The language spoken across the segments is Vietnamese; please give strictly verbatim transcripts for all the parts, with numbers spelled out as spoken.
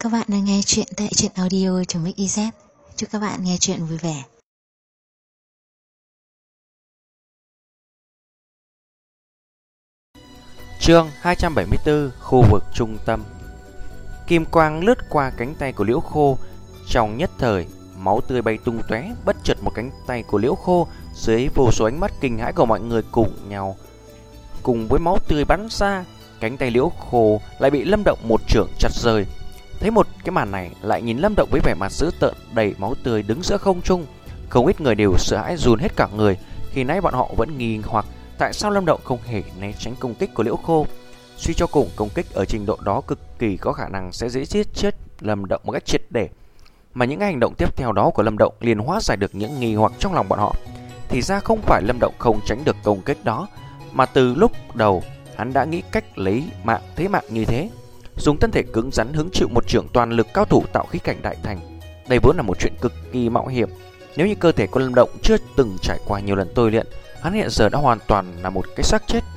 các bạn đang nghe chuyện tại truyện audio.mix.iz. Chúc các bạn nghe chuyện vui vẻ. Chương hai trăm bảy mươi tư. Khu vực trung tâm. Kim quang lướt qua cánh tay của Liễu Khô. Trong nhất thời, máu tươi bay tung tóe. Bất chợt một cánh tay của Liễu Khô dưới vô số ánh mắt kinh hãi của mọi người cùng nhau, cùng với máu tươi bắn ra, cánh tay Liễu Khô lại bị Lâm Động một chưởng chặt rơi. Thấy một cái màn này, lại nhìn Lâm Động với vẻ mặt dữ tợn đầy máu tươi đứng giữa không trung. Không ít người đều sợ hãi run hết cả người. Khi nãy bọn họ vẫn nghi hoặc tại sao Lâm Động không hề né tránh công kích của Liễu Khô. Suy cho cùng, công kích ở trình độ đó cực kỳ có khả năng sẽ dễ giết chết Lâm Động một cách triệt để. Mà những hành động tiếp theo đó của Lâm Động liền hóa giải được những nghi hoặc trong lòng bọn họ. Thì ra không phải Lâm Động không tránh được công kích đó, mà từ lúc đầu hắn đã nghĩ cách lấy mạng thế mạng như thế, dùng thân thể cứng rắn hứng chịu một chưởng toàn lực cao thủ tạo khí cảnh đại thành. Đây vốn là một chuyện cực kỳ mạo hiểm. Nếu như cơ thể của Lâm Động chưa từng trải qua nhiều lần tôi luyện, hắn hiện giờ đã hoàn toàn là một cái xác chết.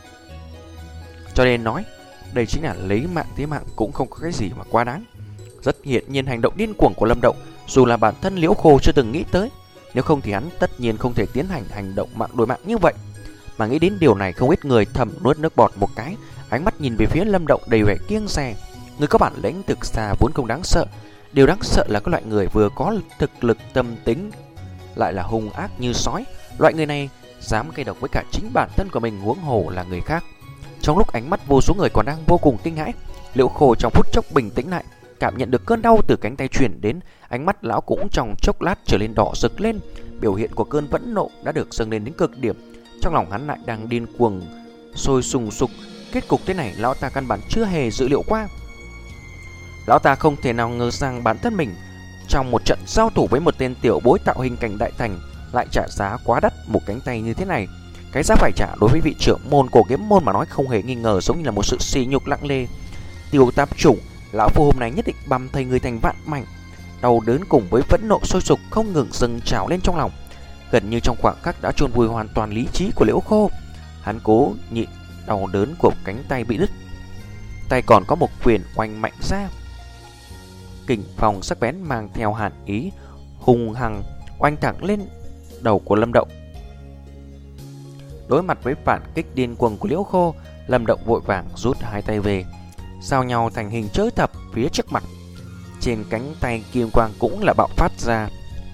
Cho nên nói, đây chính là lấy mạng thế mạng cũng không có cái gì mà quá đáng. Rất hiển nhiên hành động điên cuồng của Lâm Động, dù là bản thân Liễu Khô chưa từng nghĩ tới. Nếu không thì hắn tất nhiên không thể tiến hành hành động mạng đối mạng như vậy. Mà nghĩ đến điều này, không ít người thầm nuốt nước bọt một cái, ánh mắt nhìn về phía Lâm Động đầy vẻ kiêng dè. Người có bản lĩnh thực ra vốn không đáng sợ. Điều đáng sợ là các loại người vừa có thực lực tâm tính lại là hung ác như sói. Loại người này dám gây độc với cả chính bản thân của mình, huống hồ là người khác. Trong lúc ánh mắt vô số người còn đang vô cùng kinh hãi, Liễu Khô trong phút chốc bình tĩnh lại, cảm nhận được cơn đau từ cánh tay truyền đến. Ánh mắt lão cũng trong chốc lát trở lên đỏ rực lên. Biểu hiện của cơn phẫn nộ đã được dâng lên đến cực điểm. Trong lòng hắn lại đang điên cuồng sôi sùng sục. Kết cục thế này lão ta căn bản chưa hề dự liệu qua. Lão ta không thể nào ngờ rằng bản thân mình trong một trận giao thủ với một tên tiểu bối tạo hình cảnh đại thành lại trả giá quá đắt một cánh tay như thế này. Cái giá phải trả đối với vị trưởng môn cổ kiếm môn mà nói không hề nghi ngờ giống như là một sự sỉ nhục nặng nề. Tiêu Tạp Chủng, lão phu hôm nay nhất định băm thây người thành vạn mảnh. Đau đớn cùng với phẫn nộ sôi sục không ngừng dâng trào lên trong lòng, gần như trong khoảng khắc đã chôn vùi hoàn toàn lý trí của Liễu Khô. Hắn cố nhịn đau đớn của cánh tay bị đứt, tay còn có một quyền oanh mạnh ra. Kình phong sắc bén mang theo hàn ý hung hăng oanh thẳng lên đầu của Lâm Động. Đối mặt với phản kích điên cuồng của Liễu Khô, Lâm Động vội vàng rút hai tay về, giao nhau thành hình chữ thập phía trước mặt. Trên cánh tay kim quang cũng là bạo phát ra.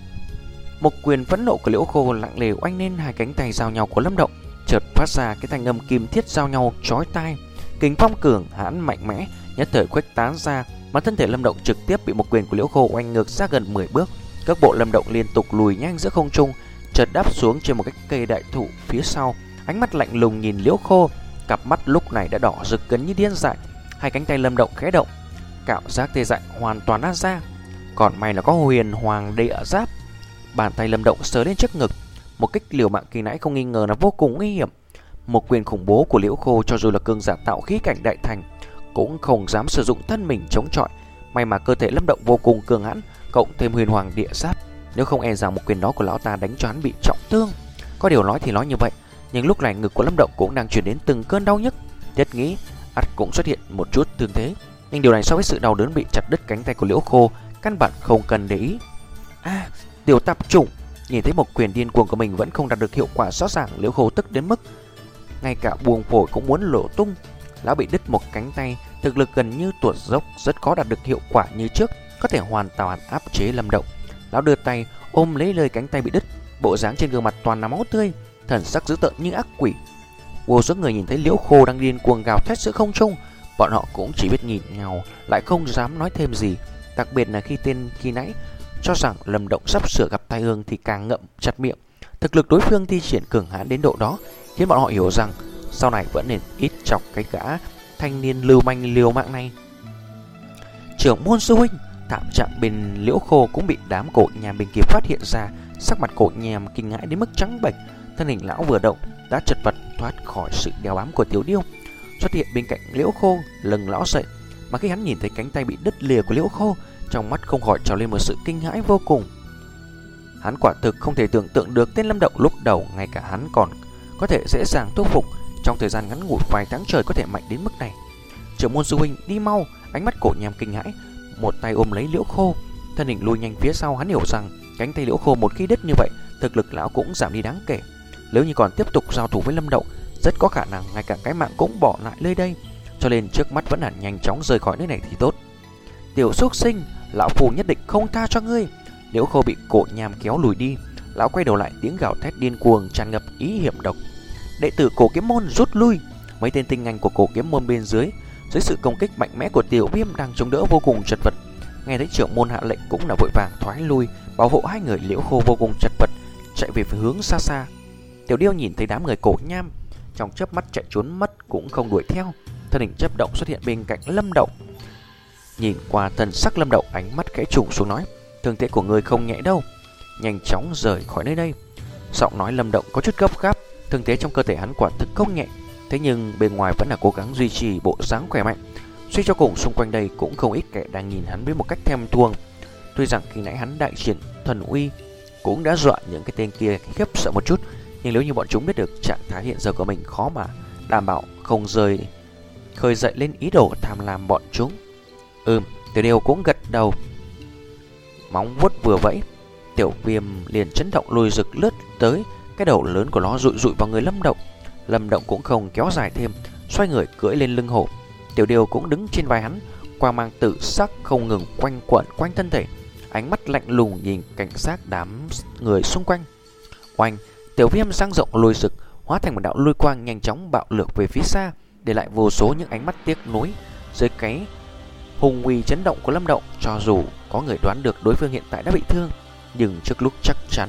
Một quyền phẫn nộ của Liễu Khô lặng lề oanh lên hai cánh tay giao nhau của Lâm Động, chợt phát ra cái thanh âm kim thiết giao nhau chói tai. Kình phong cường hãn mạnh mẽ nhất thời khuếch tán ra, mà thân thể Lâm Động trực tiếp bị một quyền của Liễu Khô oanh ngược ra gần mười bước. Các bộ Lâm Động liên tục lùi nhanh giữa không trung, chợt đáp xuống trên một cái cây đại thụ phía sau. Ánh mắt lạnh lùng nhìn Liễu Khô, cặp mắt lúc này đã đỏ rực gần như điên dại. Hai cánh tay Lâm Động khẽ động, cảm giác tê dại hoàn toàn đã ra. Còn may là có huyền hoàng địa giáp. Bàn tay Lâm Động sờ lên trước ngực, một kích liều mạng kỳ nãy không nghi ngờ là vô cùng nguy hiểm. Một quyền khủng bố của Liễu Khô cho dù là cường giả tạo khí cảnh đại thành cũng không dám sử dụng thân mình chống chọi. May mà cơ thể Lâm Động vô cùng cường hãn, cộng thêm huyền hoàng địa giáp, nếu không e rằng một quyền đó của lão ta đánh cho hắn bị trọng thương. Có điều nói thì nói như vậy, nhưng lúc này ngực của Lâm Động cũng đang truyền đến từng cơn đau nhức. Thiết nghĩ ắt cũng xuất hiện một chút thương thế, nhưng điều này so với sự đau đớn bị chặt đứt cánh tay của Liễu Khô căn bản không cần để ý. À, Tiểu Tạp Chủng! Nhìn thấy một quyền điên cuồng của mình vẫn không đạt được hiệu quả rõ ràng, Liễu Khô tức đến mức ngay cả buồng phổi cũng muốn lổ tung. Lão bị đứt một cánh tay, thực lực gần như tuột dốc, rất khó đạt được hiệu quả như trước, có thể hoàn toàn áp chế Lâm Động. Lão đưa tay ôm lấy lời cánh tay bị đứt, bộ dáng trên gương mặt toàn là máu tươi, thần sắc dữ tợn như ác quỷ. Vô số người nhìn thấy Liễu Khô đang điên cuồng gào thét giữa không trung, bọn họ cũng chỉ biết nhìn nhau, lại không dám nói thêm gì. Đặc biệt là khi tên khi nãy cho rằng Lâm Động sắp sửa gặp tai ương thì càng ngậm chặt miệng. Thực lực đối phương thi triển cường hãn đến độ đó khiến bọn họ hiểu rằng sau này vẫn nên ít chọc cái gã thanh niên lưu manh liều mạng này. Trưởng môn sư huynh! Thảm trạng bên Liễu Khô cũng bị đám cổ nhàm bên kia phát hiện ra. Sắc mặt cổ nhàm kinh hãi đến mức trắng bệch, thân hình lão vừa động đã chật vật thoát khỏi sự đeo bám của Tiểu Điêu, xuất hiện bên cạnh Liễu Khô, lưng lão dậy. Mà khi hắn nhìn thấy cánh tay bị đứt lìa của Liễu Khô, trong mắt không khỏi trào lên một sự kinh hãi vô cùng. Hắn quả thực không thể tưởng tượng được tên Lâm Động lúc đầu ngay cả hắn còn có thể dễ dàng thuyết phục, trong thời gian ngắn ngủi vài tháng trời có thể mạnh đến mức này. Trưởng môn sư huynh, đi mau! Ánh mắt cổ nhàm kinh hãi, một tay ôm lấy Liễu Khô, thân hình lùi nhanh phía sau. Hắn hiểu rằng cánh tay Liễu Khô một khi đứt như vậy, thực lực lão cũng giảm đi đáng kể. Nếu như còn tiếp tục giao thủ với Lâm Động, rất có khả năng ngay cả cái mạng cũng bỏ lại nơi đây. Cho nên trước mắt vẫn là nhanh chóng rời khỏi nơi này thì tốt. Tiểu súc sinh, lão phù nhất định không tha cho ngươi. Liễu Khô bị Cổ Nham kéo lùi đi. Lão quay đầu lại, tiếng gào thét điên cuồng tràn ngập ý hiểm độc. Đệ tử Cổ Kiếm Môn rút lui. Mấy tên tinh anh của Cổ Kiếm Môn bên dưới, dưới sự công kích mạnh mẽ của Tiểu Viêm đang chống đỡ vô cùng chật vật. Nghe thấy trưởng môn hạ lệnh cũng là vội vàng thoái lui, bảo hộ hai người. Liễu Khô vô cùng chật vật chạy về phía hướng xa xa. Tiểu Điêu nhìn thấy đám người Cổ Nham, trong chớp mắt chạy trốn mất cũng không đuổi theo. Thân hình chớp động xuất hiện bên cạnh Lâm Động. Nhìn qua thần sắc Lâm Động, ánh mắt khẽ trùng xuống nói: thương thế của ngươi không nhẹ đâu, nhanh chóng rời khỏi nơi đây. Giọng nói Lâm Động có chút gấp gáp. Thương thế trong cơ thể hắn quả thực không nhẹ, thế nhưng bên ngoài vẫn là cố gắng duy trì bộ dáng khỏe mạnh. Suy cho cùng xung quanh đây cũng không ít kẻ đang nhìn hắn với một cách thèm thuồng. Tuy rằng khi nãy hắn đại triển thần uy cũng đã dọa những cái tên kia khiếp sợ một chút, nhưng nếu như bọn chúng biết được trạng thái hiện giờ của mình, khó mà đảm bảo không rời khơi dậy lên ý đồ tham lam bọn chúng. Ừm, Tiểu Điêu cũng gật đầu. Móng vuốt vừa vẫy, Tiểu Viêm liền chấn động lùi rực lướt tới. Cái đầu lớn của nó rụi rụi vào người Lâm Động. Lâm Động cũng không kéo dài thêm, xoay người cưỡi lên lưng hổ. Tiểu Điêu cũng đứng trên vai hắn, quang mang tự sắc không ngừng quanh quẩn quanh thân thể, ánh mắt lạnh lùng nhìn cảnh sát đám người xung quanh. Oanh, Tiểu Viêm dang rộng lùi rực, hóa thành một đạo lôi quang nhanh chóng bạo lược về phía xa, để lại vô số những ánh mắt tiếc nuối. Dưới cái hùng uy chấn động của Lâm Động, cho dù có người đoán được đối phương hiện tại đã bị thương, nhưng trước lúc chắc chắn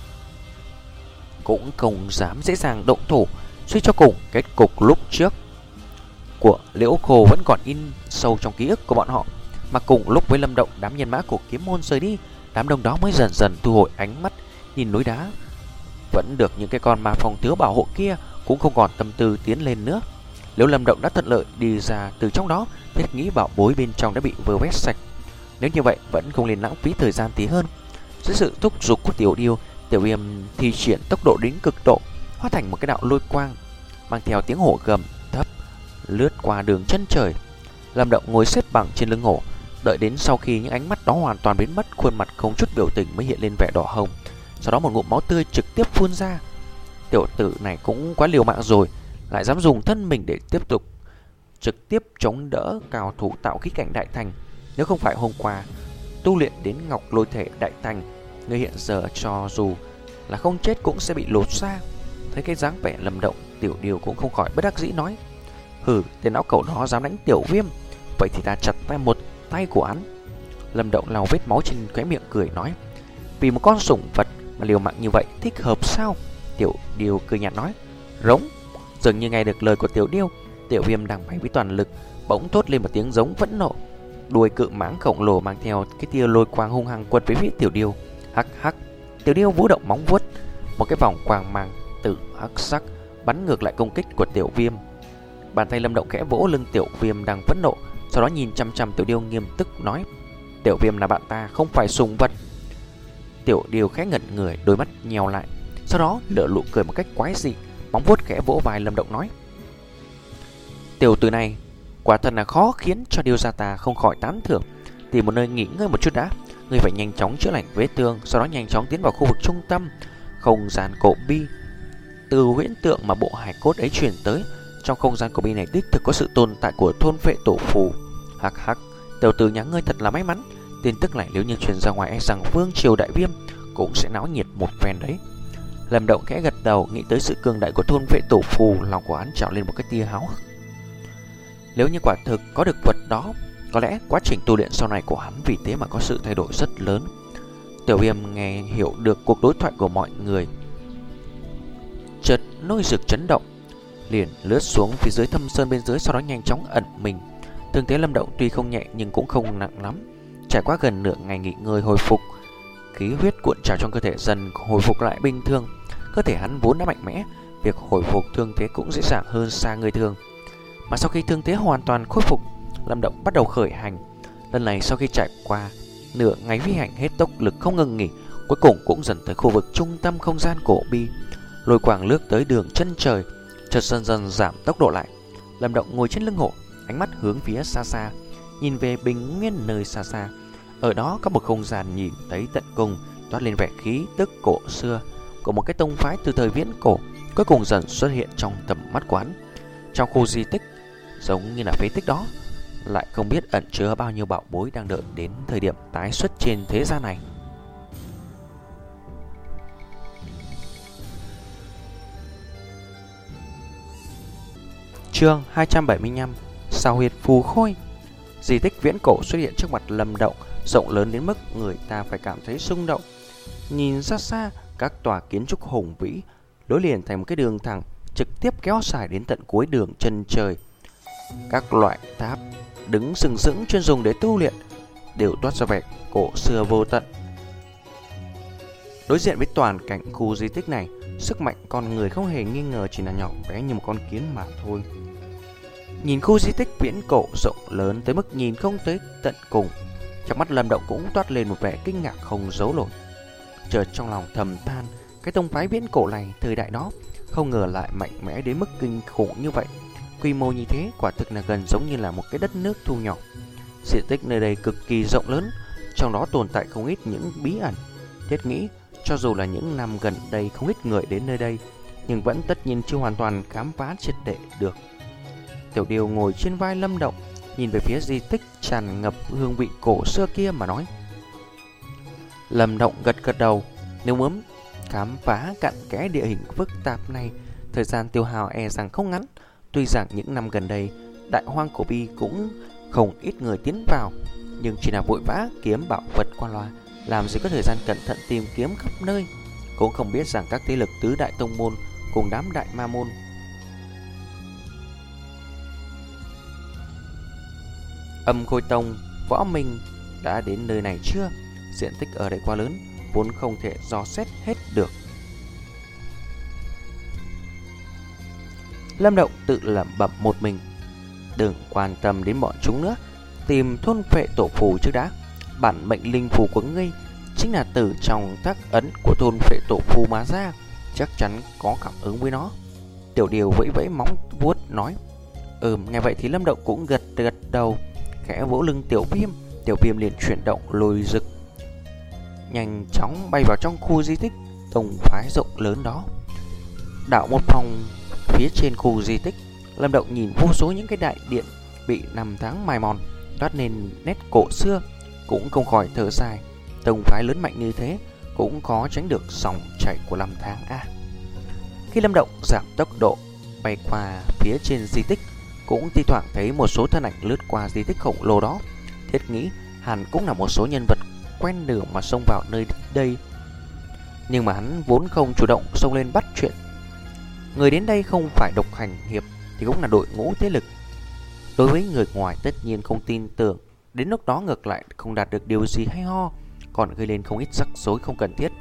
cũng không dám dễ dàng động thủ. Suy cho cùng, kết cục lúc trước của Liễu Khô vẫn còn in sâu trong ký ức của bọn họ. Mà cùng lúc với Lâm Động, đám nhân mã của Kiếm Môn rời đi, đám đông đó mới dần dần thu hồi ánh mắt nhìn núi đá. Vẫn được những cái con ma phong thiếu bảo hộ kia cũng không còn tâm tư tiến lên nữa. Nếu Lâm Động đã thuận lợi đi ra từ trong đó, thiết nghĩ bảo bối bên trong đã bị vơ vét sạch. Nếu như vậy vẫn không nên lãng phí thời gian tí hơn. Dưới sự thúc giục của Tiểu Điêu, Tiểu Viêm thi triển tốc độ đến cực độ, hóa thành một cái đạo lôi quang, mang theo tiếng hổ gầm thấp lướt qua đường chân trời. Lâm Động ngồi xếp bằng trên lưng hổ, đợi đến sau khi những ánh mắt đó hoàn toàn biến mất, khuôn mặt không chút biểu tình mới hiện lên vẻ đỏ hồng. Sau đó một ngụm máu tươi trực tiếp phun ra. Tiểu tử này cũng quá liều mạng rồi, lại dám dùng thân mình để tiếp tục trực tiếp chống đỡ cao thủ tạo khí cảnh đại thành. Nếu không phải hôm qua tu luyện đến ngọc lôi thể đại thành, người hiện giờ cho dù là không chết cũng sẽ bị lột ra. Thấy cái dáng vẻ Lâm Động, Tiểu Điêu cũng không khỏi bất đắc dĩ nói: hừ, tên lão cẩu đó dám đánh Tiểu Viêm, vậy thì ta chặt tay một tay của hắn. Lâm Động lau vết máu trên khóe miệng cười nói: vì một con sủng vật mà liều mạng như vậy thích hợp sao? Tiểu Điêu cười nhạt nói: rống. Dường như nghe được lời của Tiểu Điêu, Tiểu Viêm đang bay với toàn lực bỗng thốt lên một tiếng giống phẫn nộ. Đuôi cự mãng khổng lồ mang theo cái tia lôi quang hung hăng quật về phía Tiểu Điêu. Hắc hắc, Tiểu Điêu vũ động móng vuốt, một cái vòng quang mang tử hắc sắc bắn ngược lại công kích của Tiểu Viêm. Bàn tay Lâm Động khẽ vỗ lưng Tiểu Viêm đang phẫn nộ, sau đó nhìn chăm chăm Tiểu Điêu nghiêm túc nói: Tiểu Viêm là bạn ta, không phải sùng vật. Tiểu Điêu khẽ ngẩn người, đôi mắt nheo lại, sau đó nở nụ cười một cách quái dị, móng vuốt khẽ vỗ vai Lâm Động nói: tiểu tử này quả thật là khó khiến cho Điêu gia ta không khỏi tán thưởng. Tìm một nơi nghỉ ngơi một chút đã, ngươi phải nhanh chóng chữa lành vết thương, sau đó nhanh chóng tiến vào khu vực trung tâm không gian cổ bi. Từ huyễn tượng mà bộ hài cốt ấy truyền tới, trong không gian cổ bi này đích thực có sự tồn tại của thôn vệ tổ phù. Hắc hắc, tiểu tử nhà ngươi thật là may mắn. Tin tức này nếu như truyền ra ngoài, e rằng vương triều đại viêm cũng sẽ náo nhiệt một phen đấy. Lâm Động khẽ gật đầu, nghĩ tới sự cường đại của thôn vệ tổ phù, lòng của hắn trào lên một cái tia háo hức. Nếu như quả thực có được vật đó, có lẽ quá trình tu luyện sau này của hắn vì thế mà có sự thay đổi rất lớn. Tiểu Viêm nghe hiểu được cuộc đối thoại của mọi người, chợt nôi rực chấn động, liền lướt xuống phía dưới thâm sơn bên dưới, sau đó nhanh chóng ẩn mình. Thương thế Lâm Động tuy không nhẹ nhưng cũng không nặng lắm. Trải qua gần nửa ngày nghỉ ngơi hồi phục, khí huyết cuộn trào trong cơ thể dần hồi phục lại bình thường. Cơ thể hắn vốn đã mạnh mẽ, việc hồi phục thương thế cũng dễ dàng hơn xa người thường. Mà sau khi thương thế hoàn toàn khôi phục, Lâm Động bắt đầu khởi hành. Lần này sau khi trải qua nửa ngày phi hành hết tốc lực không ngừng nghỉ, cuối cùng cũng dần tới khu vực trung tâm không gian cổ bi. Lôi quang lướt tới đường chân trời, chợt dần dần giảm tốc độ lại. Lâm Động ngồi trên lưng hổ, ánh mắt hướng phía xa xa, nhìn về bình nguyên nơi xa xa. Ở đó có một không gian nhìn thấy tận cùng, toát lên vẻ khí tức cổ xưa của một cái tông phái từ thời viễn cổ, cuối cùng dần xuất hiện trong tầm mắt quán. Trong khu di tích, giống như là phế tích đó, lại không biết ẩn chứa bao nhiêu bảo bối đang đợi đến thời điểm tái xuất trên thế gian này. Chương hai trăm bảy mươi lăm: Sao huyệt phù khôi. Di tích viễn cổ xuất hiện trước mặt Lâm Động, rộng lớn đến mức người ta phải cảm thấy rung động. Nhìn ra xa, các tòa kiến trúc hùng vĩ nối liền thành một cái đường thẳng, trực tiếp kéo dài đến tận cuối đường chân trời. Các loại tháp đứng sừng sững chuyên dùng để tu luyện đều toát ra vẻ cổ xưa vô tận. Đối diện với toàn cảnh khu di tích này, sức mạnh con người không hề nghi ngờ chỉ là nhỏ bé như một con kiến mà thôi. Nhìn khu di tích viễn cổ rộng lớn tới mức nhìn không tới tận cùng, trong mắt Lâm Động cũng toát lên một vẻ kinh ngạc không giấu nổi. Chợt trong lòng thầm than, cái tông phái viễn cổ này thời đại đó không ngờ lại mạnh mẽ đến mức kinh khủng như vậy. Quy mô như thế quả thực là gần giống như là một cái đất nước thu nhỏ. Diện tích nơi đây cực kỳ rộng lớn, trong đó tồn tại không ít những bí ẩn. Thiết nghĩ cho dù là những năm gần đây không ít người đến nơi đây, nhưng vẫn tất nhiên chưa hoàn toàn khám phá triệt để được. Tiểu Điều ngồi trên vai Lâm Động, nhìn về phía di tích tràn ngập hương vị cổ xưa kia mà nói. Lâm Động gật gật đầu. Nếu muốn khám phá cặn kẽ địa hình phức tạp này, thời gian tiêu hao e rằng không ngắn. Tuy rằng những năm gần đây, Đại Hoang Cổ Bi cũng không ít người tiến vào, nhưng chỉ là vội vã kiếm bảo vật qua loa, làm gì có thời gian cẩn thận tìm kiếm khắp nơi. Cũng không biết rằng các thế lực tứ đại tông môn cùng đám đại ma môn, Âm Khôi Tông, Võ Minh đã đến nơi này chưa? Diện tích ở đây quá lớn, vốn không thể dò xét hết được. Lâm Động tự lẩm bẩm một mình. Đừng quan tâm đến bọn chúng nữa, tìm thôn phệ tổ phù trước đã. Bản mệnh linh phù của ngươi chính là từ trong tác ấn của thôn phệ tổ phù mà ra, chắc chắn có cảm ứng với nó. Tiểu Điều vẫy vẫy móng vuốt nói. Ừm, nghe vậy thì Lâm Động cũng gật gật đầu, khẽ vỗ lưng Tiểu Viêm. Tiểu Viêm liền chuyển động lôi rực, nhanh chóng bay vào trong khu di tích tông phái rộng lớn đó. Đảo một phòng phía trên khu di tích, Lâm Động nhìn vô số những cái đại điện bị năm tháng mài mòn, toát nên nét cổ xưa, cũng không khỏi thở dài. Tông phái lớn mạnh như thế cũng có tránh được dòng chảy của năm tháng a. À, khi Lâm Động giảm tốc độ bay qua phía trên di tích, cũng thi thoảng thấy một số thân ảnh lướt qua di tích khổng lồ đó. Thiết nghĩ hẳn cũng là một số nhân vật quen đường mà xông vào nơi đây, nhưng mà hắn vốn không chủ động xông lên bắt chuyện. Người đến đây không phải độc hành hiệp thì cũng là đội ngũ thế lực. Đối với người ngoài tất nhiên không tin tưởng, đến lúc đó ngược lại không đạt được điều gì hay ho, còn gây lên không ít rắc rối không cần thiết.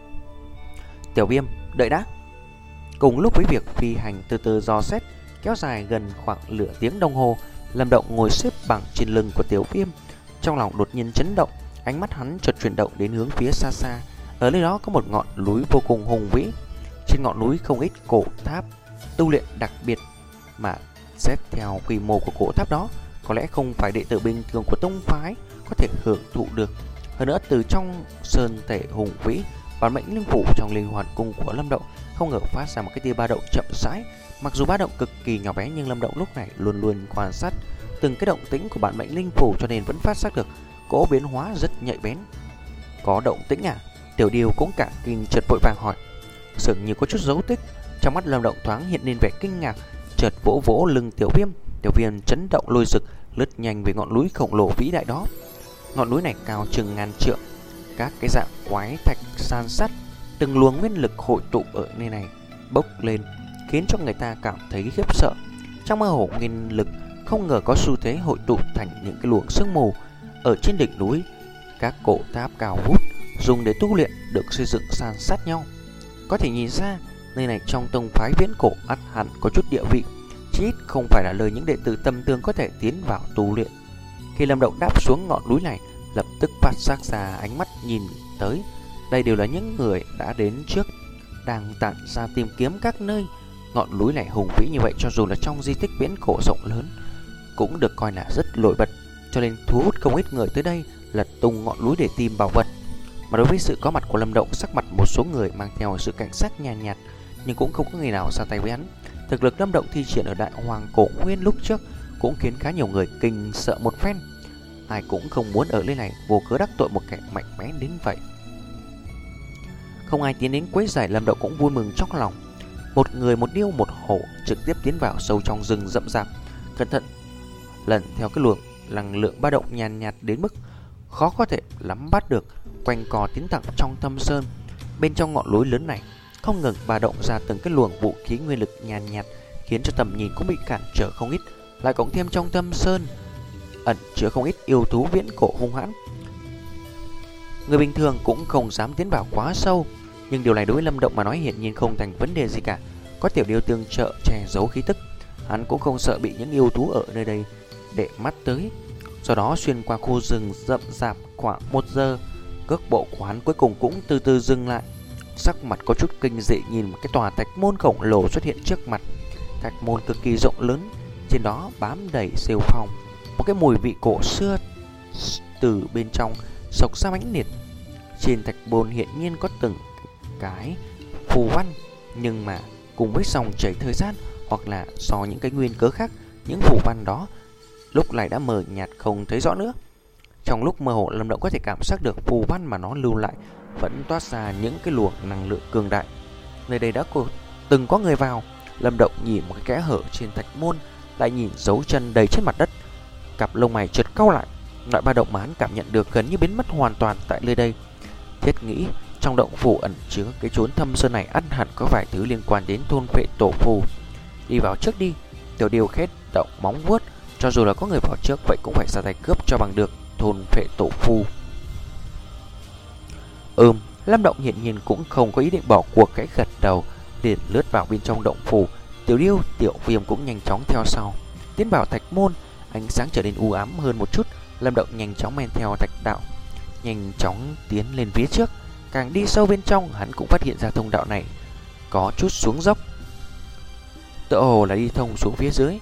Tiểu Viêm, đợi đã. Cùng lúc với việc phi hành từ từ dò xét kéo dài gần khoảng nửa tiếng đồng hồ, Lâm Động ngồi xếp bằng trên lưng của Tiểu Viêm, trong lòng đột nhiên chấn động, ánh mắt hắn chợt chuyển động đến hướng phía xa xa. Ở nơi đó có một ngọn núi vô cùng hùng vĩ. Trên ngọn núi không ít cổ tháp tu luyện đặc biệt, mà xét theo quy mô của cổ tháp đó, có lẽ không phải đệ tử bình thường của tông phái có thể hưởng thụ được. Hơn nữa, từ trong sơn thể hùng vĩ, bản mệnh linh phủ trong linh hoàn cung của Lâm Động không ngờ phát ra một cái tia ba động chậm rãi. Mặc dù ba động cực kỳ nhỏ bé, nhưng Lâm Động lúc này luôn luôn quan sát từng cái động tĩnh của bản mệnh linh phủ, cho nên vẫn phát giác được cỗ biến hóa rất nhạy bén. Có động tĩnh à? Tiểu Điều cũng cả kinh, chợt vội vàng hỏi. Dường như có chút dấu tích. Trong mắt Lâm Động thoáng hiện lên vẻ kinh ngạc, chợt vỗ vỗ lưng Tiểu Viêm. Tiểu Viêm chấn động lôi rực, lướt nhanh về ngọn núi khổng lồ vĩ đại đó. Ngọn núi này cao chừng ngàn trượng, các cái dạng quái thạch san sát, từng luồng nguyên lực hội tụ ở nơi này bốc lên, khiến cho người ta cảm thấy khiếp sợ. Trong mơ hồ nguyên lực không ngờ có xu thế hội tụ thành những cái luồng sương mù. Ở trên đỉnh núi, các cổ tháp cao vút dùng để tu luyện được xây dựng san sát nhau. Có thể nhìn ra nơi này trong tông phái viễn cổ ắt hẳn có chút địa vị, chí ít không phải là lời những đệ tử tầm thường có thể tiến vào tu luyện. Khi Lâm Động đáp xuống ngọn núi này, lập tức phát giác ra ánh mắt nhìn tới. Đây đều là những người đã đến trước, đang tản ra tìm kiếm các nơi. Ngọn núi này hùng vĩ như vậy, cho dù là trong di tích viễn cổ rộng lớn cũng được coi là rất nổi bật. cho nên thu hút không ít người tới đây lật tung ngọn núi để tìm bảo vật. Mà đối với sự có mặt của Lâm Động, sắc mặt một số người mang theo sự cảnh giác nhàn nhạt, nhạt, nhưng cũng không có người nào ra tay với hắn. Thực lực Lâm Động thi triển ở Đại Hoàng Cổ Nguyên lúc trước cũng khiến khá nhiều người kinh sợ một phen. Ai cũng không muốn ở nơi này vô cớ đắc tội một kẻ mạnh mẽ đến vậy. Không ai tiến đến quấy rầy, Lâm Động cũng vui mừng trong lòng. Một người một điêu một hổ trực tiếp tiến vào sâu trong rừng rậm rạp, cẩn thận lần theo cái luồng năng lượng ba động nhàn nhạt, nhạt đến mức khó có thể nắm bắt được, quanh cò tiến thẳng trong thâm sơn. Bên trong ngọn núi lớn này không ngừng ba động ra từng cái luồng vũ khí nguyên lực nhàn nhạt, nhạt, khiến cho tầm nhìn cũng bị cản trở không ít. Lại cộng thêm trong thâm sơn ẩn chứa không ít yêu thú viễn cổ hung hãn, người bình thường cũng không dám tiến vào quá sâu. Nhưng điều này đối với Lâm Động mà nói hiển nhiên không thành vấn đề gì cả. Có tiểu điêu tương trợ che giấu khí tức, hắn cũng không sợ bị những yêu thú ở nơi đây để mắt tới. Do đó xuyên qua khu rừng rậm rạp khoảng một giờ, cước bộ của hắn cuối cùng cũng từ từ dừng lại. Sắc mặt có chút kinh dị nhìn một cái tòa thạch môn khổng lồ xuất hiện trước mặt. Thạch môn cực kỳ rộng lớn, trên đó bám đầy rêu phong. Một cái mùi vị cổ xưa từ bên trong xộc ra mãnh liệt. Trên thạch môn hiện nhiên có từng cái phù văn, nhưng mà cùng với dòng chảy thời gian hoặc là do những cái nguyên cớ khác, những phù văn đó lúc này đã mờ nhạt không thấy rõ nữa. Trong lúc mơ hồ, Lâm Động có thể cảm giác được phù văn mà nó lưu lại vẫn toát ra những cái luồng năng lượng cường đại. Nơi đây đã có, từng có người vào. Lâm Động nhìn một cái kẽ hở trên thạch môn, lại nhìn dấu chân đầy trên mặt đất, cặp lông mày chợt cau lại. Loại ba động mà hắn cảm nhận được gần như biến mất hoàn toàn tại nơi đây. Thiết nghĩ trong động phủ ẩn chứa cái chốn thâm sơn này ắt hẳn có vài thứ liên quan đến thôn phệ tổ phù. Đi vào trước đi. Tiểu điêu khét động móng vuốt, cho dù là có người vào trước vậy cũng phải ra tay cướp cho bằng được thôn phệ tổ phù. Ừm, Lâm Động hiển nhiên cũng không có ý định bỏ cuộc, cái gật đầu liền lướt vào bên trong động phủ. Tiểu điêu, Tiểu Viêm cũng nhanh chóng theo sau. Tiến vào thạch môn, ánh sáng trở nên u ám hơn một chút. Lâm Động nhanh chóng men theo thạch đạo, nhanh chóng tiến lên phía trước. Càng đi sâu bên trong, hắn cũng phát hiện ra thông đạo này có chút xuống dốc, tựa hồ là đi thông xuống phía dưới.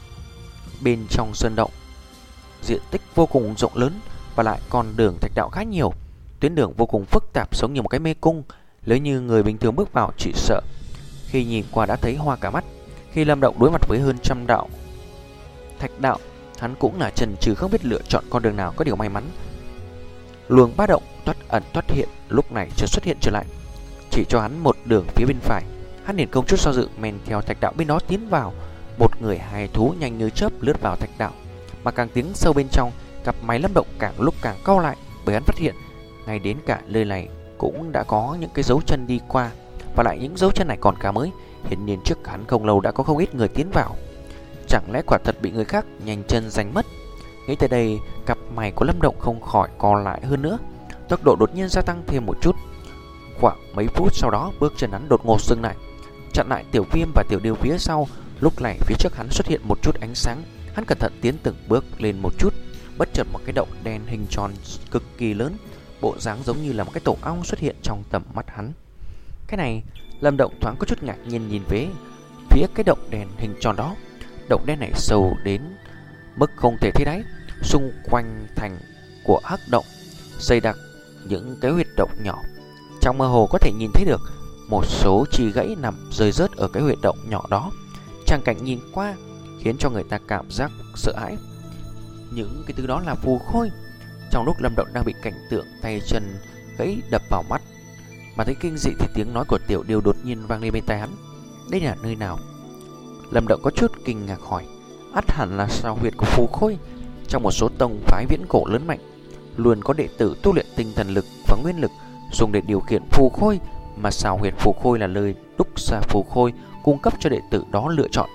Bên trong sơn động diện tích vô cùng rộng lớn, và lại con đường thạch đạo khá nhiều. Tuyến đường vô cùng phức tạp, giống như một cái mê cung. Nếu như người bình thường bước vào chỉ sợ khi nhìn qua đã thấy hoa cả mắt. Khi Lâm Động đối mặt với hơn trăm đạo thạch đạo, hắn cũng là chần chừ không biết lựa chọn con đường nào. Có điều may mắn, luồng ba động thoát ẩn thoát hiện lúc này chợt xuất hiện trở lại, chỉ cho hắn một đường phía bên phải. Hắn liền không chút do dự men theo thạch đạo bên đó tiến vào. Một người hai thú nhanh như chớp lướt vào thạch đạo, mà càng tiến sâu bên trong, cặp máy Lâm Động càng lúc càng cau lại, bởi hắn phát hiện ngay đến cả nơi này cũng đã có những cái dấu chân đi qua, và lại những dấu chân này còn khá mới. Hiển nhiên trước hắn không lâu đã có không ít người tiến vào. Chẳng lẽ quả thật bị người khác nhanh chân giành mất? Nghĩ tới đây, cặp mày của Lâm Động không khỏi co lại hơn nữa. Tốc độ đột nhiên gia tăng thêm một chút. Khoảng mấy phút sau đó, bước chân hắn đột ngột dừng lại, chặn lại Tiểu Viêm và Tiểu Điêu phía sau. Lúc này phía trước hắn xuất hiện một chút ánh sáng. Hắn cẩn thận tiến từng bước lên một chút, bất chợt một cái động đen hình tròn cực kỳ lớn, bộ dáng giống như là một cái tổ ong xuất hiện trong tầm mắt hắn. Cái này, Lâm Động thoáng có chút ngạc nhiên nhìn về phía cái động đen hình tròn đó. Động đen này sâu đến mức không thể thấy đáy, xung quanh thành của hắc động dày đặc những cái huyệt động nhỏ. Trong mơ hồ có thể nhìn thấy được một số chì gãy nằm rơi rớt ở cái huyệt động nhỏ đó. Tràng cảnh nhìn qua khiến cho người ta cảm giác sợ hãi. Những cái thứ đó là phù khôi. Trong lúc Lâm Động đang bị cảnh tượng tay chân gãy đập vào mắt mà thấy kinh dị, thì tiếng nói của Tiểu Điêu đột nhiên vang lên bên tai hắn. Đây là nơi nào? Lâm Động có chút kinh ngạc hỏi. Ắt hẳn là sao huyệt của phù khôi. Trong một số tông phái viễn cổ lớn mạnh, luôn có đệ tử tu luyện tinh thần lực và nguyên lực dùng để điều khiển phù khôi, mà sao huyệt phù khôi là nơi đúc ra phù khôi cung cấp cho đệ tử đó lựa chọn.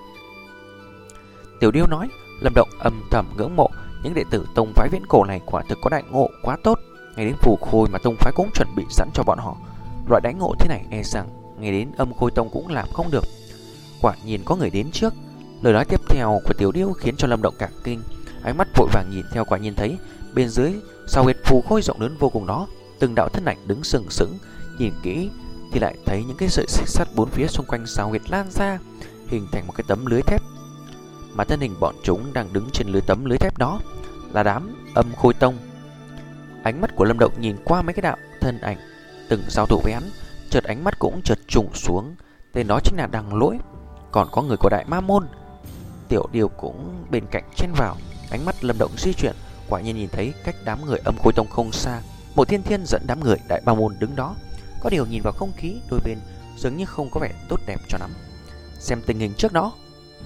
Tiểu Điêu nói. Lâm Động âm thầm ngưỡng mộ những đệ tử tông phái viễn cổ này, quả thực có đại ngộ quá tốt. Ngay đến phù khôi mà tông phái cũng chuẩn bị sẵn cho bọn họ. Loại đại ngộ thế này e rằng ngay đến Âm Khôi Tông cũng làm không được. Quả nhiên có người đến trước. Lời nói tiếp theo của Tiểu Điêu khiến cho Lâm Động cả kinh, ánh mắt vội vàng nhìn theo, quả nhiên thấy bên dưới sau huyệt phù khôi rộng lớn vô cùng đó, từng đạo thân ảnh đứng sừng sững. Nhìn kỹ thì lại thấy những cái sợi xích sắt bốn phía xung quanh sao huyệt lan ra, hình thành một cái tấm lưới thép. Mà thân hình bọn chúng đang đứng trên lưới tấm lưới thép đó, là đám Âm Khôi Tông. Ánh mắt của Lâm Động nhìn qua mấy cái đạo thân ảnh từng giao thủ với hắn, chợt ánh mắt cũng chợt trùng xuống. Tên đó chính là Đằng Lỗi. Còn có người của Đại Ma Môn. Tiểu Điều cũng bên cạnh chen vào. Ánh mắt Lâm Động di chuyển, quả nhiên nhìn thấy cách đám người Âm Khôi Tông không xa, Mộ Thiên Thiên dẫn đám người Đại Ma Môn đứng đó. Có điều nhìn vào không khí đôi bên dường như không có vẻ tốt đẹp cho lắm. Xem tình hình trước đó,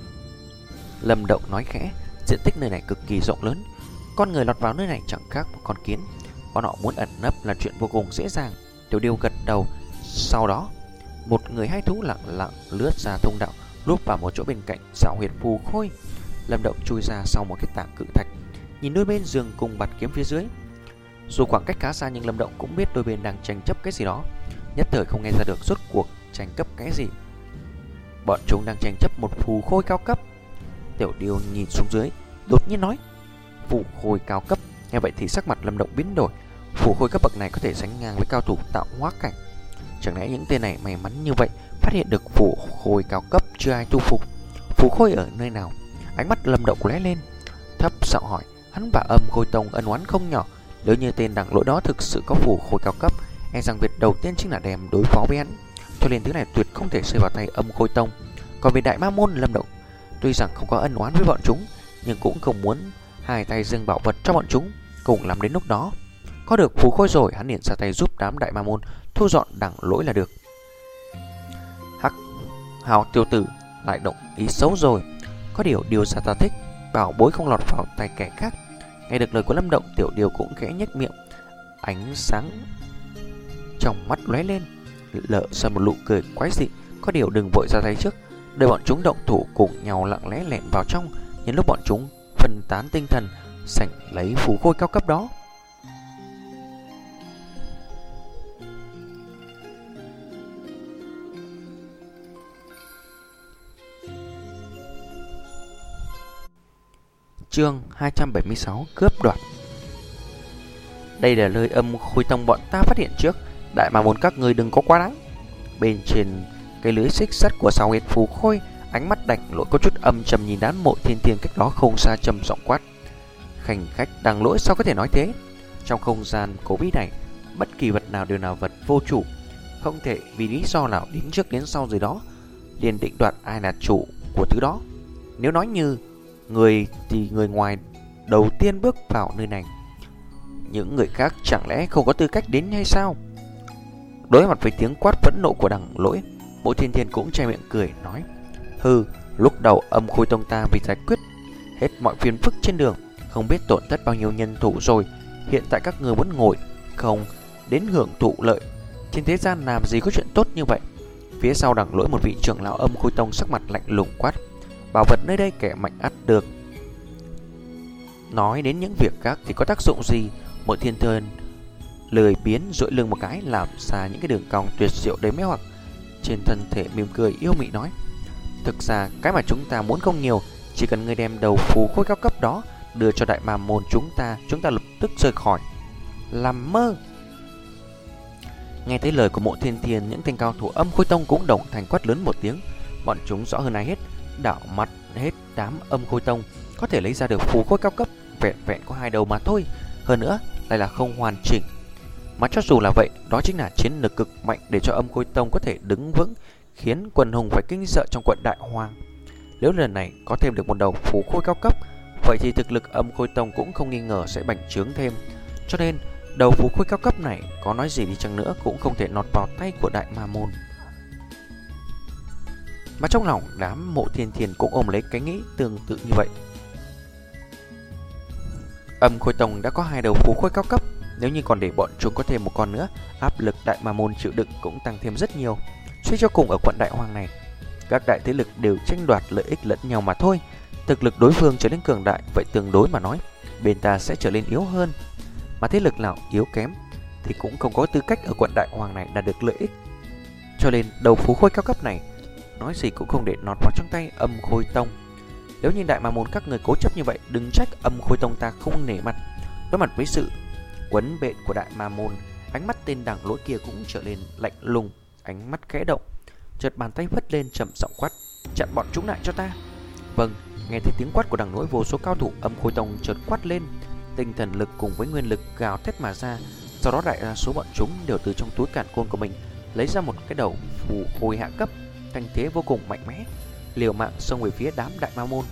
Lâm Động nói khẽ. Diện tích nơi này cực kỳ rộng lớn, con người lọt vào nơi này chẳng khác một con kiến. Bọn họ muốn ẩn nấp là chuyện vô cùng dễ dàng. Tiểu Điêu gật đầu. Sau đó một người hai thú lặng lặng lướt ra thông đạo, lúp vào một chỗ bên cạnh Dạo Huyệt Phù Khôi. Lâm Động chui ra sau một cái tảng cự thạch, nhìn đôi bên giường cùng bạt kiếm phía dưới. Dù khoảng cách khá xa nhưng Lâm Động cũng biết đôi bên đang tranh chấp cái gì đó. Nhất thời không nghe ra được rốt cuộc tranh chấp cái gì. Bọn chúng đang tranh chấp một phù khôi cao cấp. Tiểu Điêu nhìn xuống dưới, đột nhiên nói: phù khôi cao cấp. Nghe vậy thì sắc mặt Lâm Động biến đổi. Phù khôi cấp bậc này có thể sánh ngang với cao thủ tạo hóa cảnh. Chẳng lẽ những tên này may mắn như vậy phát hiện được phù khôi cao cấp chưa ai tu phục? Phù khôi ở nơi nào? Ánh mắt Lâm Động lóe lên, thấp giọng hỏi. Hắn và Âm Khôi Tông ân oán không nhỏ. Nếu như tên Đằng Lỗi đó thực sự có phù khôi cao cấp, e rằng việc đầu tiên chính là đem đối phó với hắn. Cho nên thứ này tuyệt không thể rơi vào tay Âm Khôi Tông. Còn về Đại Ma Môn, Lâm Động tuy rằng không có ân oán với bọn chúng, nhưng cũng không muốn hai tay dâng bảo vật cho bọn chúng. Cùng lắm đến lúc đó có được phù khôi rồi, hắn liền ra tay giúp đám Đại Ma Môn thu dọn Đằng Lỗi là được. Hắc Hào tiểu tử lại động ý xấu rồi. Có điều điều ra ta thích, bảo bối không lọt vào tay kẻ khác. Nghe được lời của Lâm Động, Tiểu Điều cũng khẽ nhếch miệng, ánh sáng trong mắt lóe lên, lợ ra một nụ cười quái dị. Có điều đừng vội ra tay trước, đợi bọn chúng động thủ cùng nhau lặng lẽ lẻn vào trong. Nhân lúc bọn chúng phân tán tinh thần, sảnh lấy phù khôi cao cấp đó. Chương hai trăm bảy mươi sáu: Cướp đoạt. Đây là nơi Âm Khôi Tông bọn ta phát hiện trước. Đại Ma Môn các người đừng có quá đáng. Bên trên cái lưới xích sắt của Sao Huyệt Phù Khôi, ánh mắt Đằng Lỗi có chút âm trầm nhìn đám Mộ Thiên Thiên cách đó không xa, trầm giọng quát: khanh khách, Đằng Lỗi sao có thể nói thế? Trong không gian cố bí này, bất kỳ vật nào đều là vật vô chủ, không thể vì lý do nào đến trước đến sau gì đó liền định đoạt ai là chủ của thứ đó. Nếu nói như người thì người ngoài đầu tiên bước vào nơi này, những người khác chẳng lẽ không có tư cách đến hay sao? Đối mặt với tiếng quát phẫn nộ của Đằng Lỗi, Mộ Thiên Thiên cũng che miệng cười nói: hừ, lúc đầu Âm Khôi Tông ta vì giải quyết hết mọi phiền phức trên đường, không biết tổn thất bao nhiêu nhân thủ rồi. Hiện tại các người muốn ngồi không đến hưởng thụ lợi, trên thế gian làm gì có chuyện tốt như vậy? Phía sau Đằng Lỗi, một vị trưởng lão Âm Khôi Tông sắc mặt lạnh lùng quát: bảo vật nơi đây kẻ mạnh ắt được. Nói đến những việc khác thì có tác dụng gì? Mộ Thiên Thiên lười biến duỗi lưng một cái, làm ra những cái đường cong tuyệt diệu đầy mê hoặc. Trên thân thể mỉm cười yêu mị nói: thực ra cái mà chúng ta muốn không nhiều, chỉ cần người đem đầu phù khôi cao cấp đó đưa cho Đại Ma Môn chúng ta, chúng ta lập tức rời khỏi. Làm mơ! Nghe thấy lời của Mộ Thiên Thiên, những tên cao thủ Âm Khôi Tông cũng đồng thanh quát lớn một tiếng. Bọn chúng rõ hơn ai hết đảo mắt hết đám Âm Khôi Tông có thể lấy ra được phù khôi cao cấp vẹn vẹn có hai đầu mà thôi, hơn nữa lại là không hoàn chỉnh. Mà cho dù là vậy, đó chính là chiến lược cực mạnh để cho Âm Khôi Tông có thể đứng vững, khiến quần hùng phải kinh sợ trong quận Đại Hoang. Nếu lần này có thêm được một đầu phù khôi cao cấp, vậy thì thực lực Âm Khôi Tông cũng không nghi ngờ sẽ bành trướng thêm. Cho nên đầu phù khôi cao cấp này có nói gì đi chăng nữa cũng không thể lọt vào tay của Đại Ma Môn. Mà trong lòng đám Mộ Thiên Thiên cũng ôm lấy cái nghĩ tương tự như vậy. Âm Khôi Tông đã có hai đầu phù khôi cao cấp, nếu như còn để bọn chúng có thêm một con nữa, áp lực Đại Ma Môn chịu đựng cũng tăng thêm rất nhiều. Suy cho cùng ở quận Đại Hoang này, các đại thế lực đều tranh đoạt lợi ích lẫn nhau mà thôi. Thực lực đối phương trở nên cường đại, vậy tương đối mà nói, bên ta sẽ trở nên yếu hơn. Mà thế lực nào yếu kém thì cũng không có tư cách ở quận Đại Hoang này đạt được lợi ích. Cho nên đầu phù khôi cao cấp này nói gì cũng không để nọt vào trong tay Âm Khôi Tông. Nếu như Đại Ma Môn các người cố chấp như vậy, đừng trách Âm Khôi Tông ta không nể mặt. Đối mặt với sự quấn bện của Đại Ma Môn, ánh mắt tên Đằng Lỗi kia cũng trở nên lạnh lùng, ánh mắt khẽ động, chợt bàn tay vất lên trầm giọng quát: chặn bọn chúng lại cho ta. Vâng. Nghe thấy tiếng quát của Đằng Lỗi, vô số cao thủ Âm Khôi Tông chợt quát lên, tinh thần lực cùng với nguyên lực gào thét mà ra. Sau đó đại đa số bọn chúng đều từ trong túi càn khôn của mình lấy ra một cái đầu phù khôi hạ cấp, thanh thế vô cùng mạnh mẽ, liều mạng xông về phía đám đại ma môn.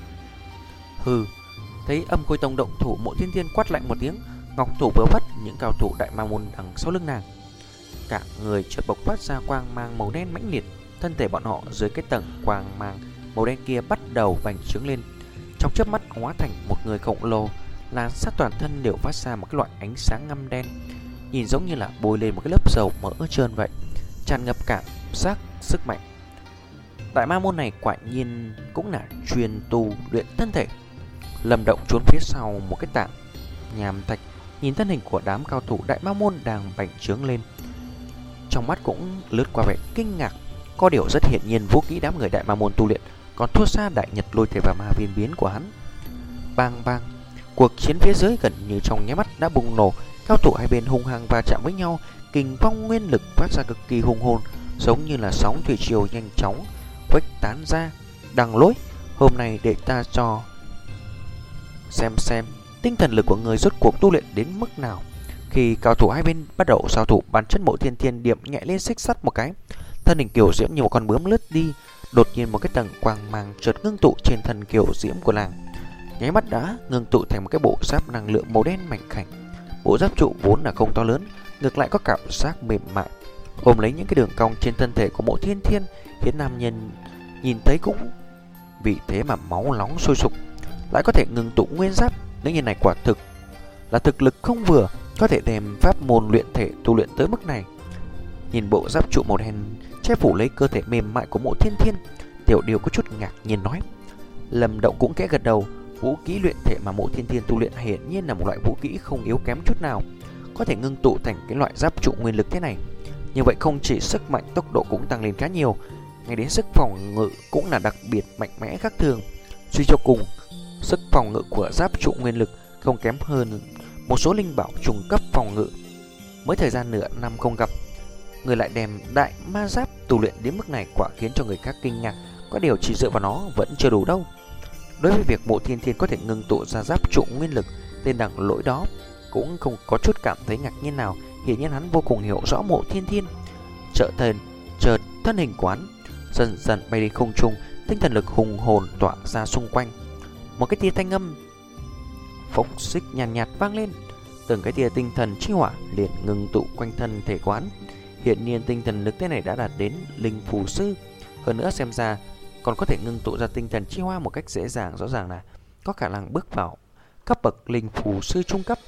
Hừ, thấy Âm Khôi Tông động thủ, Mộ Thiên Thiên quát lạnh một tiếng, ngọc thủ vừa vất, những cao thủ đại ma môn đằng sau lưng nàng cả người chợt bộc phát ra quang mang màu đen mãnh liệt. Thân thể bọn họ dưới cái tầng quang mang màu đen kia bắt đầu bành trướng lên, trong chớp mắt hóa thành một người khổng lồ, làn sát toàn thân đều phát ra một cái loại ánh sáng ngăm đen, nhìn giống như là bôi lên một cái lớp dầu mỡ trơn vậy, tràn ngập cảm giác sức mạnh. Đại ma môn này quả nhiên cũng là chuyên tu luyện thân thể. Lâm Động trốn phía sau một cái tảng nham thạch, nhìn thân hình của đám cao thủ đại ma môn đang bành trướng lên, trong mắt cũng lướt qua vẻ kinh ngạc. Có điều rất hiển nhiên vũ kỹ đám người đại ma môn tu luyện còn thua xa đại nhật lôi thể và ma viên biến của hắn. Bang bang, cuộc chiến phía dưới gần như trong nháy mắt đã bùng nổ. Cao thủ hai bên hung hăng va chạm với nhau, kình phong nguyên lực phát ra cực kỳ hùng hồn, giống như là sóng thủy triều nhanh chóng khuếch tán ra. Đằng Lỗi, hôm nay để ta cho xem xem tinh thần lực của người rốt cuộc tu luyện đến mức nào. Khi cao thủ hai bên bắt đầu giao thủ, bàn chân Mộ Thiên Thiên điểm nhẹ lên xích sắt một cái, thân hình kiều diễm như một con bướm lướt đi. Đột nhiên một cái tầng quang mang chợt ngưng tụ trên thân kiều diễm của nàng, nháy mắt đã ngưng tụ thành một cái bộ giáp năng lượng màu đen mảnh khảnh. Bộ giáp trụ vốn là không to lớn, ngược lại có cảm giác mềm mại, ôm lấy những cái đường cong trên thân thể của Mộ Thiên Thiên, khiến nam nhân nhìn thấy cũng vì thế mà máu nóng sôi sục. Lại có thể ngưng tụ nguyên giáp, nếu như này quả thực là thực lực không vừa, có thể đem pháp môn luyện thể tu luyện tới mức này. Nhìn bộ giáp trụ màu đen che phủ lấy cơ thể mềm mại của Mộ Thiên Thiên, Tiểu Điều có chút ngạc nhiên nói. Lâm Động cũng khẽ gật đầu. Vũ kỹ luyện thể mà Mộ Thiên Thiên tu luyện hiển nhiên là một loại vũ kỹ không yếu kém chút nào, có thể ngưng tụ thành cái loại giáp trụ nguyên lực thế này. Như vậy không chỉ sức mạnh, tốc độ cũng tăng lên khá nhiều, ngay đến sức phòng ngự cũng là đặc biệt mạnh mẽ khác thường. Suy cho cùng, sức phòng ngự của giáp trụ nguyên lực không kém hơn một số linh bảo trung cấp phòng ngự. Mới thời gian nửa năm không gặp, người lại đem đại ma giáp tu luyện đến mức này, quả khiến cho người khác kinh ngạc. Có điều chỉ dựa vào nó vẫn chưa đủ đâu. Đối với việc Mộ Thiên Thiên có thể ngưng tụ ra giáp trụ nguyên lực, tên Đằng Lỗi đó cũng không có chút cảm thấy ngạc nhiên nào. Hiển nhiên hắn vô cùng hiểu rõ Mộ Thiên Thiên. Chợt thần chợt thân hình quán dần dần bay đi không trung, tinh thần lực hùng hồn tỏa ra xung quanh. Một cái tia thanh âm phốc xích nhàn nhạt, nhạt vang lên, từng cái tia tinh thần chi hỏa liền ngưng tụ quanh thân thể quán. Hiện nhiên tinh thần lực thế này đã đạt đến linh phù sư, hơn nữa xem ra còn có thể ngưng tụ ra tinh thần chi hoa một cách dễ dàng, rõ ràng là có khả năng bước vào cấp bậc linh phù sư trung cấp.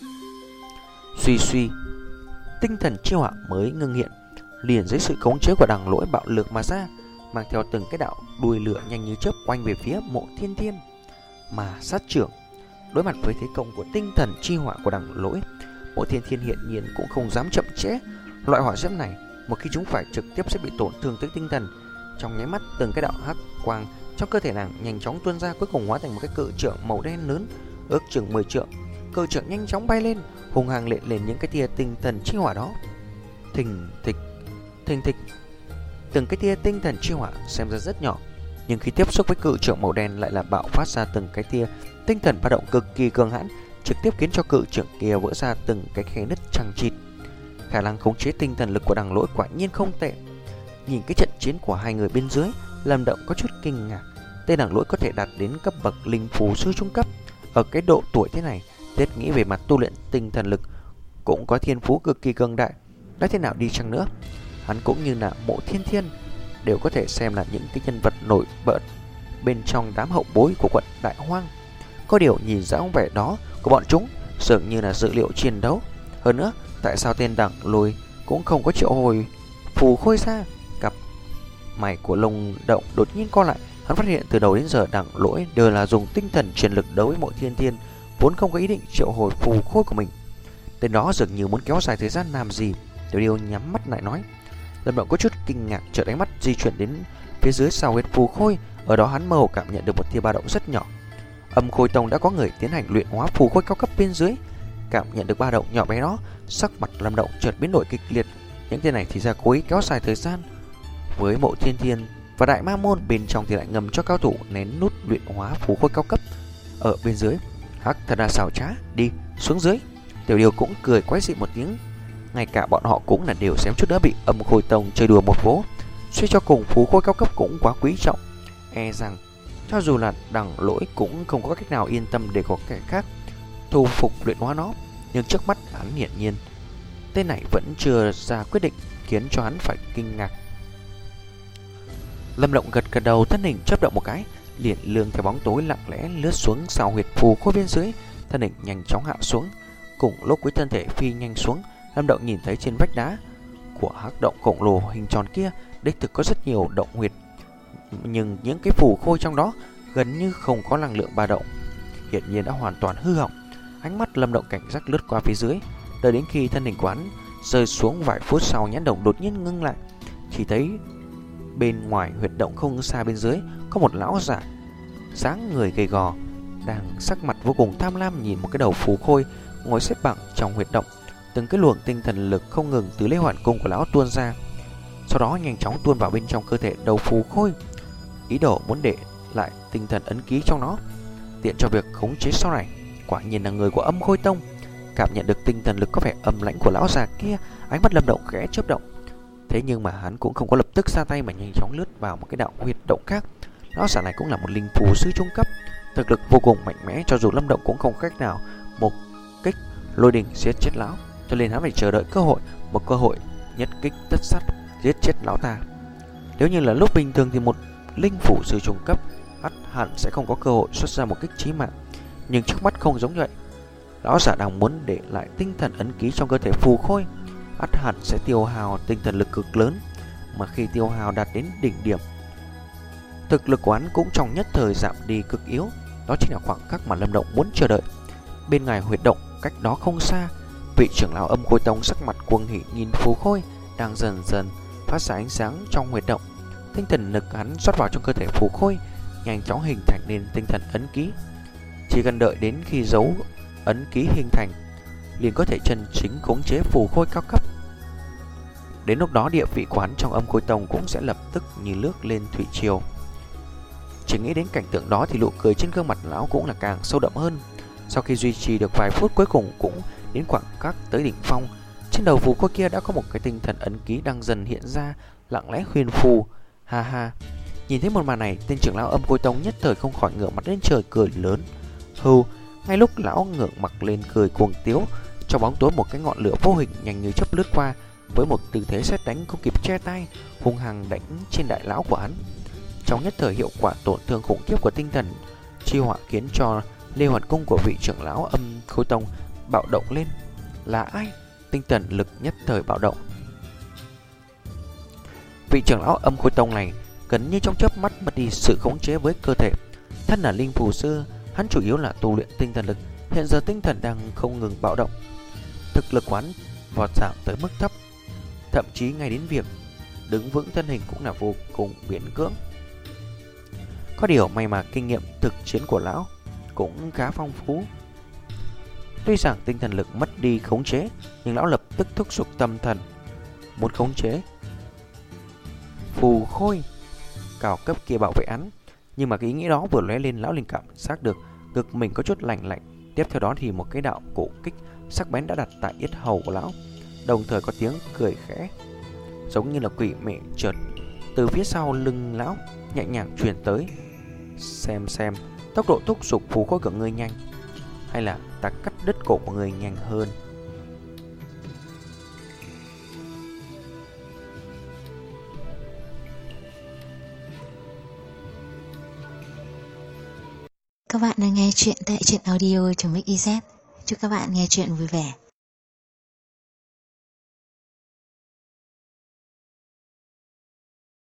Suy suy, tinh thần chi hỏa mới ngưng hiện, liền dưới sự khống chế của Đằng Lỗi bạo lực mà ra, mang theo từng cái đạo đuôi lửa nhanh như chớp quanh về phía Mộ Thiên Thiên mà sát trưởng. Đối mặt với thế công của tinh thần chi hỏa của Đằng Lỗi, Mộ Thiên Thiên hiện nhiên cũng không dám chậm trễ. Loại hỏa diễm này một khi chúng phải trực tiếp sẽ bị tổn thương tới tinh thần. Trong nháy mắt, từng cái đạo hắc quang trong cơ thể nàng nhanh chóng tuôn ra, cuối cùng hóa thành một cái cự trượng màu đen lớn, ước chừng mười trượng. Cự trượng nhanh chóng bay lên, hùng hăng lệ lên những cái tia tinh thần chi hỏa đó. Thình thịch, thình thịch, từng cái tia tinh thần chi hỏa xem ra rất nhỏ, nhưng khi tiếp xúc với cự trượng màu đen lại là bạo phát ra từng cái tia tinh thần ba động cực kỳ cường hãn, trực tiếp khiến cho cự trượng kia vỡ ra từng cái khe nứt chằng chịt. Khả năng khống chế tinh thần lực của Đằng Lỗi quả nhiên không tệ. Nhìn cái trận chiến của hai người bên dưới, Lâm Động có chút kinh ngạc. Tên Đằng Lỗi có thể đạt đến cấp bậc linh phù sư trung cấp, ở cái độ tuổi thế này, thiết nghĩ về mặt tu luyện tinh thần lực cũng có thiên phú cực kỳ cường đại. Nói thế nào đi chăng nữa, hắn cũng như là Mộ Thiên Thiên đều có thể xem là những cái nhân vật nổi bật bên trong đám hậu bối của quận Đại Hoang. Có điều nhìn dáng vẻ đó của bọn chúng dường như là dự liệu chiến đấu. Hơn nữa, tại sao tên Đằng Lôi cũng không có triệu hồi phù khôi ra? Cặp mày của Lâm Động đột nhiên co lại. Hắn phát hiện từ đầu đến giờ Đằng Lỗi đều là dùng tinh thần truyền lực đấu với Mộ Thiên Thiên, vốn không có ý định triệu hồi phù khôi của mình. Tên đó dường như muốn kéo dài thời gian làm gì. Tiểu Điêu nhắm mắt lại nói. Lâm Động có chút kinh ngạc, chợt ánh mắt di chuyển đến phía dưới sau huyệt phù khôi. Ở đó hắn mơ hồ cảm nhận được một tia ba động rất nhỏ. Âm Khôi Tông đã có người tiến hành luyện hóa phù khôi cao cấp bên dưới. Cảm nhận được ba động nhỏ bé đó, sắc mặt Lâm Động chợt biến đổi kịch liệt. Những tên này thì ra cố ý kéo dài thời gian với Mộ Thiên Thiên và Đại Ma Môn, bên trong thì lại ngầm cho cao thủ nén nút luyện hóa phù khôi cao cấp ở bên dưới. Hắc thật là xảo trá, đi xuống dưới. Tiểu Điều cũng cười quái dị một tiếng. Ngay cả bọn họ cũng là đều xém chút nữa bị Âm Khôi Tông chơi đùa một vố. Suy cho cùng phú khôi cao cấp cũng quá quý trọng, e rằng cho dù là Đằng Lỗi cũng không có cách nào yên tâm để có kẻ khác thu phục luyện hóa nó. Nhưng trước mắt hắn hiển nhiên tên này vẫn chưa ra quyết định, khiến cho hắn phải kinh ngạc. Lâm Động gật gật đầu, thân hình chớp động một cái, liền lương theo bóng tối lặng lẽ lướt xuống sau huyệt phù khôi bên dưới, thân hình nhanh chóng hạ xuống. Cùng lúc với thân thể phi nhanh xuống, Lâm Động nhìn thấy trên vách đá của hắc động khổng lồ hình tròn kia đích thực có rất nhiều động huyệt, nhưng những cái phù khôi trong đó gần như không có năng lượng ba động, hiển nhiên đã hoàn toàn hư hỏng. Ánh mắt Lâm Động cảnh giác lướt qua phía dưới, đợi đến khi thân hình của hắn rơi xuống vài phút sau, nhãn đồng đột nhiên ngưng lại, chỉ thấy bên ngoài huyệt động không xa bên dưới có một lão giả dáng người gầy gò đang sắc mặt vô cùng tham lam nhìn một cái đầu phù khôi ngồi xếp bằng trong huyệt động. Từng cái luồng tinh thần lực không ngừng từ Lê Hoàn Cung của lão tuôn ra, sau đó nhanh chóng tuôn vào bên trong cơ thể đầu phù khôi, ý đồ muốn để lại tinh thần ấn ký trong nó, tiện cho việc khống chế sau này. Quả nhiên là người của Âm Khôi Tông. Cảm nhận được tinh thần lực có vẻ âm lãnh của lão già kia, ánh mắt Lâm Động khẽ chớp động. Thế nhưng mà hắn cũng không có lập tức ra tay mà nhanh chóng lướt vào một cái đạo huyệt động khác. Lão già này cũng là một linh phù sư trung cấp, thực lực vô cùng mạnh mẽ, cho dù Lâm Động cũng không cách nào một kích lôi đình giết chết lão, cho nên hắn phải chờ đợi cơ hội, một cơ hội nhất kích tất sát giết chết lão ta. Nếu như là lúc bình thường thì một linh phù sư trung cấp ắt hẳn sẽ không có cơ hội xuất ra một kích chí mạng, nhưng trước mắt không giống vậy. Lão giả đang muốn để lại tinh thần ấn ký trong cơ thể phù khôi, ắt hẳn sẽ tiêu hao tinh thần lực cực lớn, mà khi tiêu hao đạt đến đỉnh điểm, thực lực của hắn cũng trong nhất thời giảm đi cực yếu. Đó chính là khoảng khắc mà Lâm Động muốn chờ đợi. Bên ngoài huyệt động cách đó không xa, vị trưởng lão Âm Khôi Tông sắc mặt cuồng hỉ nhìn phù khôi đang dần dần phát ra ánh sáng trong huyệt động. Tinh thần lực hắn rót vào trong cơ thể phù khôi, nhanh chóng hình thành nên tinh thần ấn ký. Chỉ cần đợi đến khi dấu ấn ký hình thành, liền có thể chân chính khống chế phù khôi cao cấp. Đến lúc đó địa vị của hắn trong Âm Khôi Tông cũng sẽ lập tức như nước lên thủy triều. Chỉ nghĩ đến cảnh tượng đó thì nụ cười trên gương mặt lão cũng là càng sâu đậm hơn. Sau khi duy trì được vài phút, cuối cùng cũng đến khoảng cách tới đỉnh phong. Trên đầu phù khôi kia đã có một cái tinh thần ấn ký đang dần hiện ra, lặng lẽ khuyên phù. Ha ha. Nhìn thấy một màn này, tên trưởng lão Âm Khôi Tông nhất thời không khỏi ngửa mặt lên trời cười lớn. Hừ. Ngay lúc lão ngượng mặt lên cười cuồng tiếu, trong bóng tối một cái ngọn lửa vô hình nhanh như chớp lướt qua, với một tư thế sét đánh không kịp che tay, hung hăng đánh trên đại lão của hắn. Trong nhất thời hiệu quả tổn thương khủng khiếp của tinh thần chi hỏa khiến cho Lê Hoàn Cung của vị trưởng lão Âm Khôi Tông bạo động lên. Là ai? Tinh thần lực nhất thời bạo động. Vị trưởng lão Âm Khôi Tông này gần như trong chớp mắt mất đi sự khống chế với cơ thể. Thân là linh phù sư, hắn chủ yếu là tu luyện tinh thần lực, hiện giờ tinh thần đang không ngừng bạo động. Thực lực quán vọt giảm tới mức thấp, thậm chí ngay đến việc đứng vững thân hình cũng là vô cùng miễn cưỡng. Có điều may mà kinh nghiệm thực chiến của lão cũng khá phong phú. Tuy rằng tinh thần lực mất đi khống chế, nhưng lão lập tức thúc giục tâm thần muốn khống chế phù khôi cao cấp kia bảo vệ hắn. Nhưng mà cái ý nghĩ đó vừa lóe lên, lão liền cảm giác được ngực mình có chút lạnh lạnh. Tiếp theo đó thì một cái đạo cổ kích sắc bén đã đặt tại yết hầu của lão, đồng thời có tiếng cười khẽ giống như là quỷ mị chợt từ phía sau lưng lão nhẹ nhàng truyền tới. Xem xem tốc độ thúc giục phù khôi của ngươi nhanh, hay là ta cắt đứt cổ của ngươi nhanh hơn. Các bạn đang nghe chuyện tại truyện audio.mixyz. Chúc các bạn nghe chuyện vui vẻ.